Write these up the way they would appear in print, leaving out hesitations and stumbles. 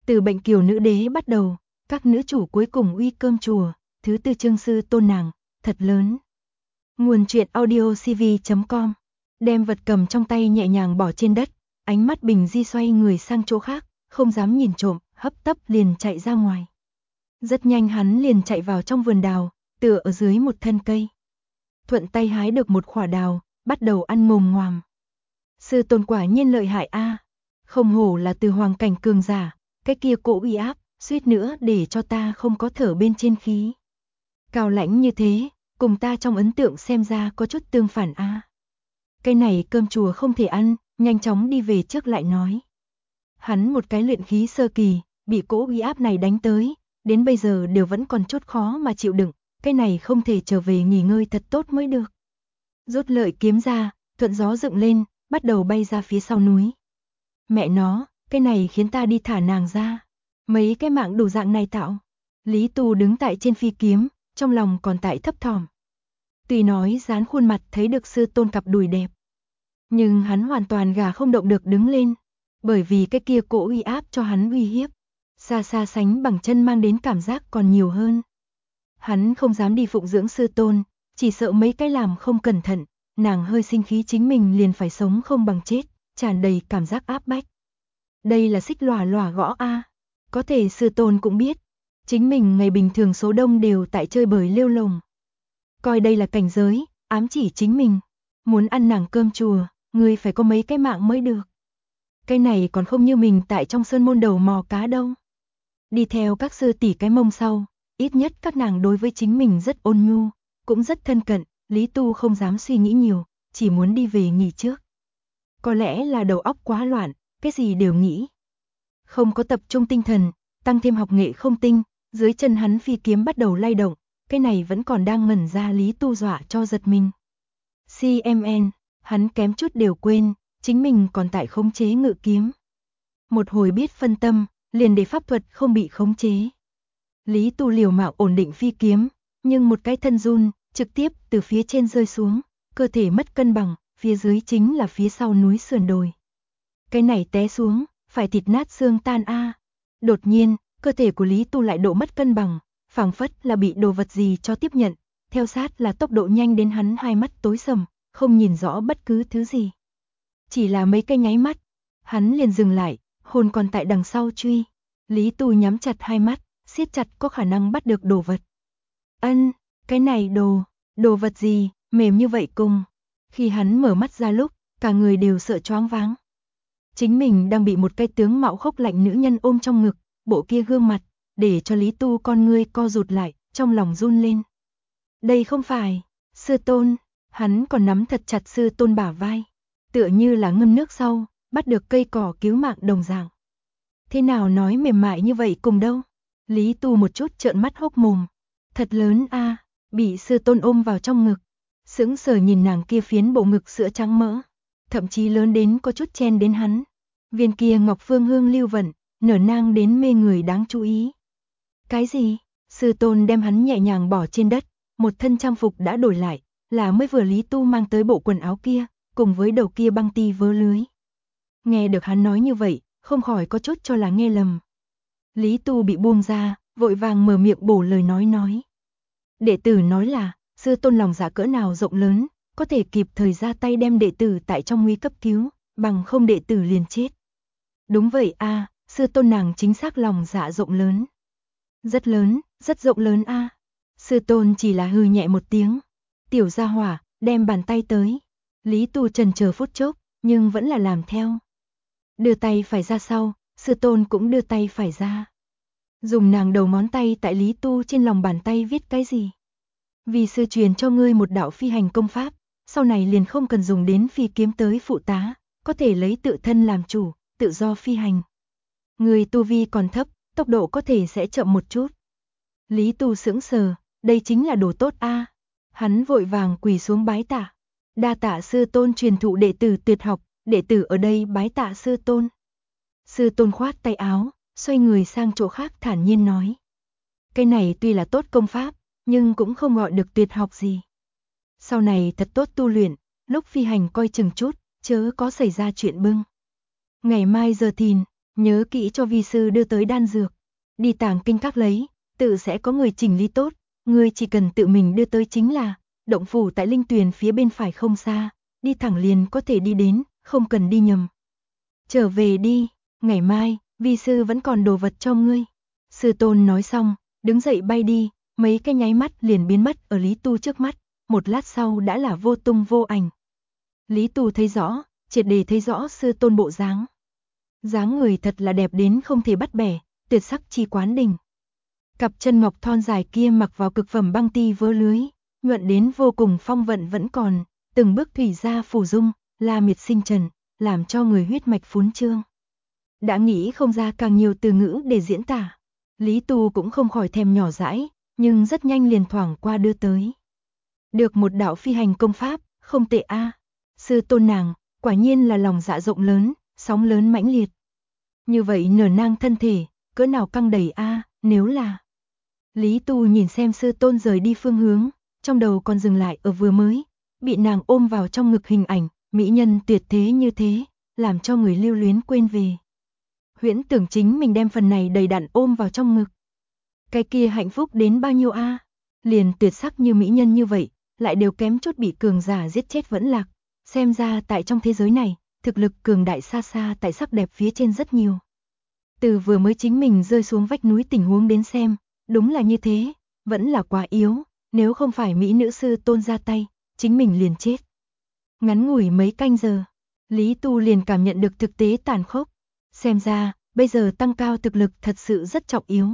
Từ bệnh kiều nữ đế bắt đầu, các nữ chủ cuối cùng uy cơm chùa, thứ tư chương sư tôn nàng, thật lớn. Nguồn truyện audio cv.com. Đem vật cầm trong tay nhẹ nhàng bỏ trên đất, ánh mắt Bình Di xoay người sang chỗ khác, không dám nhìn trộm, hấp tấp liền chạy ra ngoài. Rất nhanh hắn liền chạy vào trong vườn đào, tựa ở dưới một thân cây. Thuận tay hái được một quả đào, bắt đầu ăn mồm ngoàm. Sư tôn quả nhiên lợi hại a, không hổ là từ hoàng cảnh cường giả, cái kia cỗ uy áp, suýt nữa để cho ta không có thở bên trên khí. Cao lãnh như thế, cùng ta trong ấn tượng xem ra có chút tương phản a. Cái này cơm chùa không thể ăn, nhanh chóng đi về trước lại nói. Hắn một cái luyện khí sơ kỳ, bị cỗ uy áp này đánh tới, đến bây giờ đều vẫn còn chút khó mà chịu đựng, cái này không thể trở về nghỉ ngơi thật tốt mới được. Rút lợi kiếm ra, thuận gió dựng lên, bắt đầu bay ra phía sau núi. Mẹ nó, cái này khiến ta đi thả nàng ra. Mấy cái mạng đủ dạng này tạo. Lý Tu đứng tại trên phi kiếm, trong lòng còn tại thấp thỏm. Tuy nói dán khuôn mặt thấy được sư tôn cặp đùi đẹp, nhưng hắn hoàn toàn gà không động được đứng lên, bởi vì cái kia cỗ uy áp cho hắn uy hiếp, xa xa sánh bằng chân mang đến cảm giác còn nhiều hơn. Hắn không dám đi phụng dưỡng sư tôn, chỉ sợ mấy cái làm không cẩn thận, nàng hơi sinh khí chính mình liền phải sống không bằng chết, tràn đầy cảm giác áp bách. Đây là xích lòa lòa gõ a. Có thể sư tôn cũng biết, chính mình ngày bình thường số đông đều tại chơi bời lêu lồng. Coi đây là cảnh giới, ám chỉ chính mình, muốn ăn nàng cơm chùa, ngươi phải có mấy cái mạng mới được. Cái này còn không như mình tại trong sơn môn đầu mò cá đâu. Đi theo các sư tỷ cái mông sau, ít nhất các nàng đối với chính mình rất ôn nhu, cũng rất thân cận, Lý Tu không dám suy nghĩ nhiều, chỉ muốn đi về nghỉ trước. Có lẽ là đầu óc quá loạn, cái gì đều nghĩ. Không có tập trung tinh thần, tăng thêm học nghệ không tinh, dưới chân hắn phi kiếm bắt đầu lay động, cái này vẫn còn đang ngẩn ra Lý Tu dọa cho giật mình. CMN, hắn kém chút đều quên, chính mình còn tại khống chế ngự kiếm. Một hồi biết phân tâm, liền để pháp thuật không bị khống chế. Lý Tu liều mạng ổn định phi kiếm, nhưng một cái thân run, trực tiếp từ phía trên rơi xuống, cơ thể mất cân bằng, phía dưới chính là phía sau núi sườn đồi. Cái này té xuống, phải thịt nát xương tan a. Đột nhiên, cơ thể của Lý Tu lại độ mất cân bằng, phảng phất là bị đồ vật gì cho tiếp nhận, theo sát là tốc độ nhanh đến hắn hai mắt tối sầm, không nhìn rõ bất cứ thứ gì. Chỉ là mấy cái nháy mắt, hắn liền dừng lại, hồn còn tại đằng sau truy. Lý Tu nhắm chặt hai mắt, siết chặt có khả năng bắt được đồ vật. Cái này đồ vật gì, mềm như vậy cùng. Khi hắn mở mắt ra lúc, cả người đều sợ choáng váng. Chính mình đang bị một cái tướng mạo khốc lạnh nữ nhân ôm trong ngực, bộ kia gương mặt, để cho Lý Tu con ngươi co rụt lại, trong lòng run lên. Đây không phải, sư tôn, hắn còn nắm thật chặt sư tôn bả vai, tựa như là ngâm nước sau, bắt được cây cỏ cứu mạng đồng dạng. Thế nào nói mềm mại như vậy cùng đâu? Lý Tu một chút trợn mắt hốc mồm, thật lớn a, bị sư tôn ôm vào trong ngực, sững sờ nhìn nàng kia phiến bộ ngực sữa trắng mỡ, thậm chí lớn đến có chút chen đến hắn. Viên kia ngọc phương hương lưu vận, nở nang đến mê người đáng chú ý. Cái gì? Sư tôn đem hắn nhẹ nhàng bỏ trên đất, một thân trang phục đã đổi lại, là mới vừa Lý Tu mang tới bộ quần áo kia, cùng với đầu kia băng ti vớ lưới. Nghe được hắn nói như vậy, không khỏi có chút cho là nghe lầm. Lý Tu bị buông ra, vội vàng mở miệng bổ lời nói. Đệ tử nói là, sư tôn lòng dạ cỡ nào rộng lớn, có thể kịp thời ra tay đem đệ tử tại trong nguy cấp cứu, bằng không đệ tử liền chết. Đúng vậy a, sư tôn nàng chính xác lòng dạ rộng lớn. Rất lớn, rất rộng lớn a. Sư tôn chỉ là hừ nhẹ một tiếng. Tiểu gia hỏa, đem bàn tay tới. Lý Tu chần chờ phút chốc, nhưng vẫn là làm theo. Đưa tay phải ra sau, sư tôn cũng đưa tay phải ra. Dùng nàng đầu ngón tay tại Lý Tu trên lòng bàn tay viết cái gì? Vì sư truyền cho ngươi một đạo phi hành công pháp, sau này liền không cần dùng đến phi kiếm tới phụ tá, có thể lấy tự thân làm chủ, tự do phi hành. Người tu vi còn thấp, tốc độ có thể sẽ chậm một chút. Lý Tu sững sờ, đây chính là đồ tốt a. Hắn vội vàng quỳ xuống bái tạ. Đa tạ sư tôn truyền thụ đệ tử tuyệt học, đệ tử ở đây bái tạ sư tôn. Sư tôn khoát tay áo, xoay người sang chỗ khác thản nhiên nói. Cái này tuy là tốt công pháp, nhưng cũng không gọi được tuyệt học gì. Sau này thật tốt tu luyện, lúc phi hành coi chừng chút, chớ có xảy ra chuyện bưng. Ngày mai giờ thìn, Nhớ kỹ cho vi sư đưa tới đan dược. Đi tàng kinh các lấy, tự sẽ có người chỉnh lý tốt, ngươi chỉ cần tự mình đưa tới chính là, động phủ tại linh tuyền phía bên phải không xa, đi thẳng liền có thể đi đến, không cần đi nhầm. Trở về đi, ngày mai, vi sư vẫn còn đồ vật cho ngươi. Sư tôn nói xong, đứng dậy bay đi, mấy cái nháy mắt liền biến mất ở Lý Tu trước mắt, một lát sau đã là vô tung vô ảnh. Lý Tu thấy rõ, triệt để thấy rõ sư tôn bộ dáng. Dáng người thật là đẹp đến không thể bắt bẻ, tuyệt sắc chi quán đỉnh. Cặp chân ngọc thon dài kia mặc vào cực phẩm băng ti vớ lưới, nhuận đến vô cùng phong vận vẫn còn, từng bước thủy ra phủ dung, la miệt sinh trần, làm cho người huyết mạch phún trương. Đã nghĩ không ra càng nhiều từ ngữ để diễn tả. Lý Tu cũng không khỏi thèm nhỏ dãi, nhưng rất nhanh liền thoảng qua đưa tới. Được một đạo phi hành công pháp, không tệ a. Sư tôn nàng, quả nhiên là lòng dạ rộng lớn, sóng lớn mãnh liệt. Như vậy nở nang thân thể, cỡ nào căng đầy a, nếu là. Lý Tu nhìn xem sư tôn rời đi phương hướng, trong đầu còn dừng lại ở vừa mới, bị nàng ôm vào trong ngực hình ảnh, mỹ nhân tuyệt thế như thế, làm cho người lưu luyến quên về. Huyễn tưởng chính mình đem phần này đầy đặn ôm vào trong ngực. Cái kia hạnh phúc đến bao nhiêu a? Liền tuyệt sắc như mỹ nhân như vậy, lại đều kém chút bị cường giả giết chết vẫn lạc. Xem ra tại trong thế giới này, thực lực cường đại xa xa tại sắc đẹp phía trên rất nhiều. Từ vừa mới chính mình rơi xuống vách núi tình huống đến xem, đúng là như thế, vẫn là quá yếu, nếu không phải mỹ nữ sư tôn ra tay, chính mình liền chết. Ngắn ngủi mấy canh giờ, Lý Tu liền cảm nhận được thực tế tàn khốc. Xem ra, bây giờ tăng cao thực lực thật sự rất trọng yếu.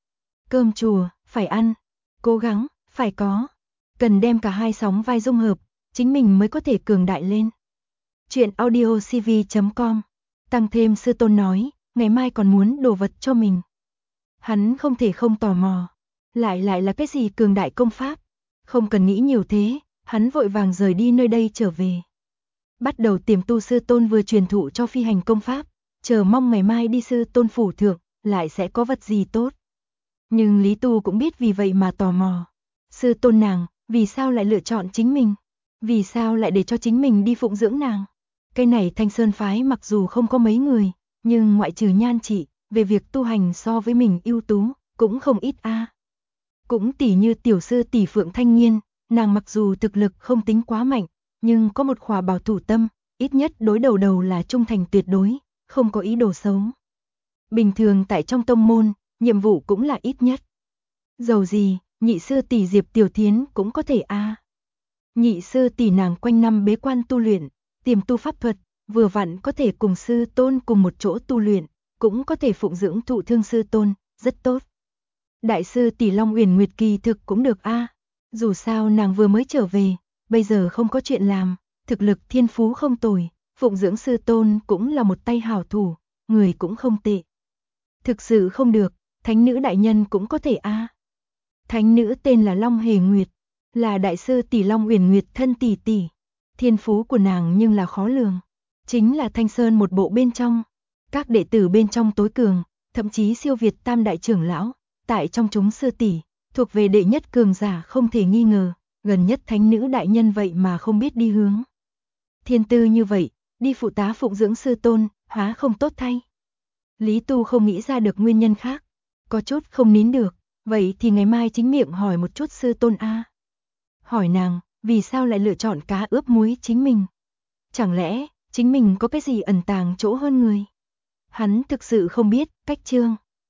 Cơm chùa, phải ăn, cố gắng, phải có. Cần đem cả hai sóng vai dung hợp, chính mình mới có thể cường đại lên. Chuyện audiocv.com. Tăng thêm sư tôn nói, ngày mai còn muốn đồ vật cho mình. Hắn không thể không tò mò. Lại là cái gì cường đại công pháp? Không cần nghĩ nhiều thế, hắn vội vàng rời đi nơi đây trở về. Bắt đầu tiềm tu sư tôn vừa truyền thụ cho phi hành công pháp, chờ mong ngày mai đi sư tôn phủ thượng, lại sẽ có vật gì tốt. Nhưng Lý Tu cũng biết vì vậy mà tò mò. Sư tôn nàng, vì sao lại lựa chọn chính mình? Vì sao lại để cho chính mình đi phụng dưỡng nàng? Cái này Thanh Sơn phái mặc dù không có mấy người, nhưng ngoại trừ Nhan Chỉ, về việc tu hành so với mình ưu tú, cũng không ít a. Cũng tỉ như tiểu sư tỷ Phượng Thanh Nghiên, nàng mặc dù thực lực không tính quá mạnh, nhưng có một khỏa bảo thủ tâm, ít nhất đối đầu là trung thành tuyệt đối, không có ý đồ xấu. Bình thường tại trong tông môn, nhiệm vụ cũng là ít nhất. Dầu gì, nhị sư tỷ Diệp Tiểu Thiến cũng có thể a. Nhị sư tỷ nàng quanh năm bế quan tu luyện, tiềm tu pháp thuật, vừa vặn có thể cùng sư tôn cùng một chỗ tu luyện, cũng có thể phụng dưỡng thụ thương sư tôn, rất tốt. Đại sư tỷ Long Uyển Nguyệt kỳ thực cũng được a. Dù sao nàng vừa mới trở về, bây giờ không có chuyện làm, thực lực thiên phú không tồi, phụng dưỡng sư tôn cũng là một tay hảo thủ, người cũng không tệ. Thực sự không được, thánh nữ đại nhân cũng có thể a. Thánh nữ tên là Long Hề Nguyệt, là đại sư tỷ Long Uyển Nguyệt thân tỷ tỷ. Thiên phú của nàng nhưng là khó lường, chính là Thanh Sơn một bộ bên trong, các đệ tử bên trong tối cường, thậm chí siêu việt Tam đại trưởng lão, tại trong chúng sư tỷ, thuộc về đệ nhất cường giả không thể nghi ngờ, gần nhất thánh nữ đại nhân vậy mà không biết đi hướng. Thiên tư như vậy, đi phụ tá phụng dưỡng sư tôn, hóa không tốt thay. Lý Tu không nghĩ ra được nguyên nhân khác, có chút không nín được, vậy thì ngày mai chính miệng hỏi một chút sư tôn a. Hỏi nàng, vì sao lại lựa chọn cá ướp muối chính mình? Chẳng lẽ, chính mình có cái gì ẩn tàng chỗ hơn người? Hắn thực sự không biết, cách chương.